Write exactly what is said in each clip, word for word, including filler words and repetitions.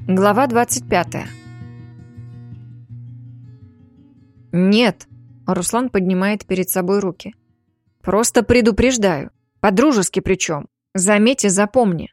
Глава двадцать пятая. «Нет», — Руслан поднимает перед собой руки. «Просто предупреждаю. По-дружески причем. Заметь и запомни».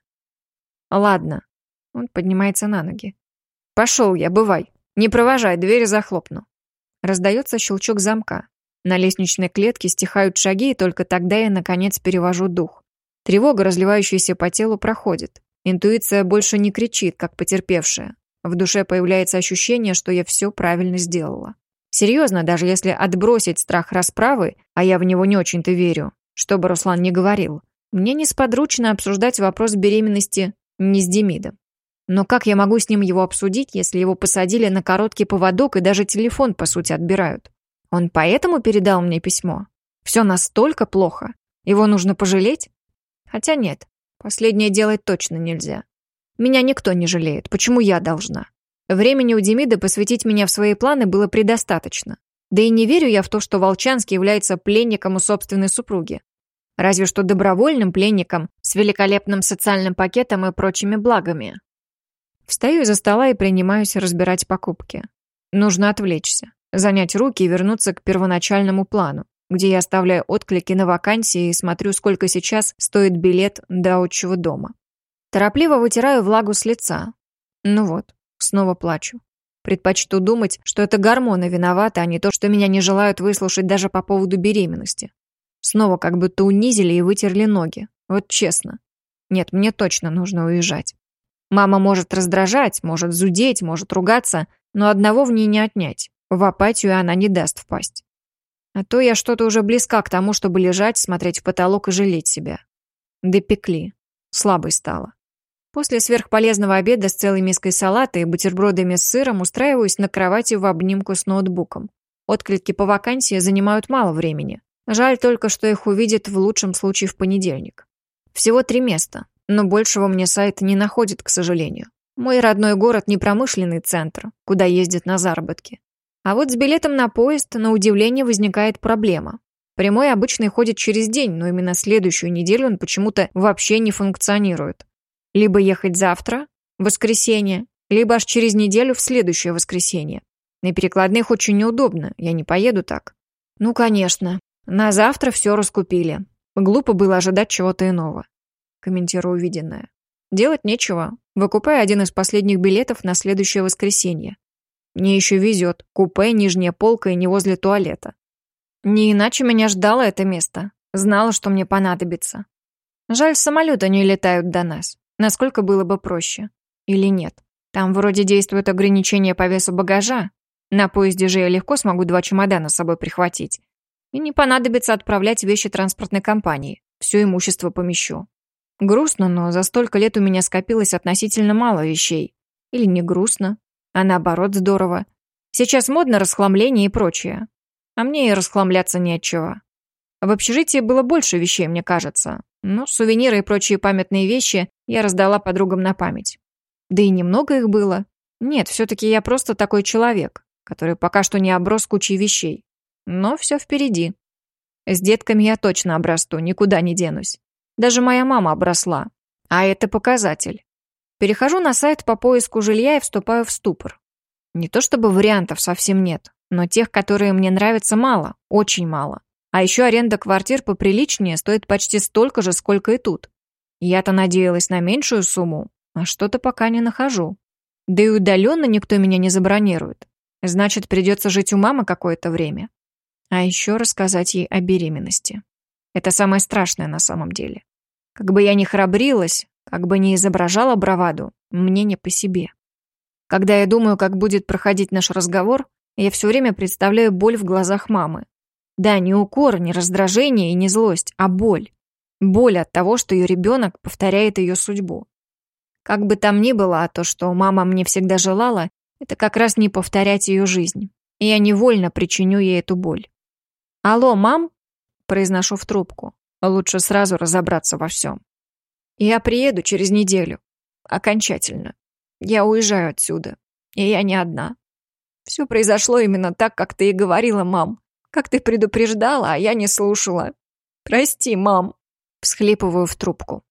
«Ладно». Он поднимается на ноги. «Пошел я, бывай. Не провожай, двери захлопну». Раздается щелчок замка. На лестничной клетке стихают шаги, и только тогда я, наконец, перевожу дух. Тревога, разливающаяся по телу, проходит. Интуиция больше не кричит, как потерпевшая. В душе появляется ощущение, что я все правильно сделала. Серьезно, даже если отбросить страх расправы, а я в него не очень-то верю, что бы Руслан ни говорил, мне несподручно обсуждать вопрос беременности не с Демидом. Но как я могу с ним его обсудить, если его посадили на короткий поводок и даже телефон, по сути, отбирают? Он поэтому передал мне письмо? Все настолько плохо? Его нужно пожалеть? Хотя нет, последнее делать точно нельзя. Меня никто не жалеет, почему я должна? Времени у Демида посвятить меня в свои планы было предостаточно. Да и не верю я в то, что Волчанский является пленником у собственной супруги. Разве что добровольным пленником с великолепным социальным пакетом и прочими благами. Встаю из-за стола и принимаюсь разбирать покупки. Нужно отвлечься, занять руки и вернуться к первоначальному плану, где я оставляю отклики на вакансии и смотрю, сколько сейчас стоит билет до отчего дома. Торопливо вытираю влагу с лица. Ну вот, снова плачу. Предпочту думать, что это гормоны виноваты, а не то, что меня не желают выслушать даже по поводу беременности. Снова как будто унизили и вытерли ноги. Вот честно. Нет, мне точно нужно уезжать. Мама может раздражать, может зудеть, может ругаться, но одного в ней не отнять. В апатию она не даст впасть. А то я что-то уже близка к тому, чтобы лежать, смотреть в потолок и жалеть себя. Допекли. Слабой стала. После сверхполезного обеда с целой миской салата и бутербродами с сыром устраиваюсь на кровати в обнимку с ноутбуком. Отклики по вакансии занимают мало времени. Жаль только, что их увидят в лучшем случае в понедельник. Всего три места, но большего мне сайт не находит, к сожалению. Мой родной город не промышленный центр, куда ездят на заработки. А вот с билетом на поезд, на удивление, возникает проблема. Прямой обычно ходит через день, но именно следующую неделю он почему-то вообще не функционирует. Либо ехать завтра, в воскресенье, либо аж через неделю в следующее воскресенье. На перекладных очень неудобно, я не поеду так. Ну, конечно, на завтра все раскупили. Глупо было ожидать чего-то иного. Комментирую увиденное. Делать нечего. Выкупаю один из последних билетов на следующее воскресенье. Мне еще везет. Купе, нижняя полка и не возле туалета. Не иначе меня ждало это место. Знала, что мне понадобится. Жаль, самолеты не летают до нас. Насколько было бы проще. Или нет. Там вроде действует ограничение по весу багажа. На поезде же я легко смогу два чемодана с собой прихватить. И не понадобится отправлять вещи транспортной компании. Все имущество помещу. Грустно, но за столько лет у меня скопилось относительно мало вещей. Или не грустно, а наоборот здорово. Сейчас модно расхламление и прочее. А мне и расхламляться не от чего. В общежитии было больше вещей, мне кажется. Но сувениры и прочие памятные вещи я раздала подругам на память. Да и немного их было. Нет, все-таки я просто такой человек, который пока что не оброс кучей вещей. Но все впереди. С детками я точно обрасту, никуда не денусь. Даже моя мама обросла. А это показатель. Перехожу на сайт по поиску жилья и вступаю в ступор. Не то чтобы вариантов совсем нет, но тех, которые мне нравятся, мало, очень мало. А еще аренда квартир поприличнее стоит почти столько же, сколько и тут. Я-то надеялась на меньшую сумму, а что-то пока не нахожу. Да и удаленно никто меня не забронирует. Значит, придется жить у мамы какое-то время. А еще рассказать ей о беременности. Это самое страшное на самом деле. Как бы я ни храбрилась, как бы ни изображала браваду, мне не по себе. Когда я думаю, как будет проходить наш разговор, я все время представляю боль в глазах мамы. Да, не укор, не раздражение и не злость, а боль. Боль от того, что ее ребенок повторяет ее судьбу. Как бы там ни было, а то, что мама мне всегда желала, это как раз не повторять ее жизнь. И я невольно причиню ей эту боль. «Алло, мам?» – произношу в трубку. Лучше сразу разобраться во всем. Я приеду через неделю. Окончательно. Я уезжаю отсюда. И я не одна. Все произошло именно так, как ты и говорила, мам. Как ты предупреждала, а я не слушала. Прости, мам. Всхлипываю в трубку.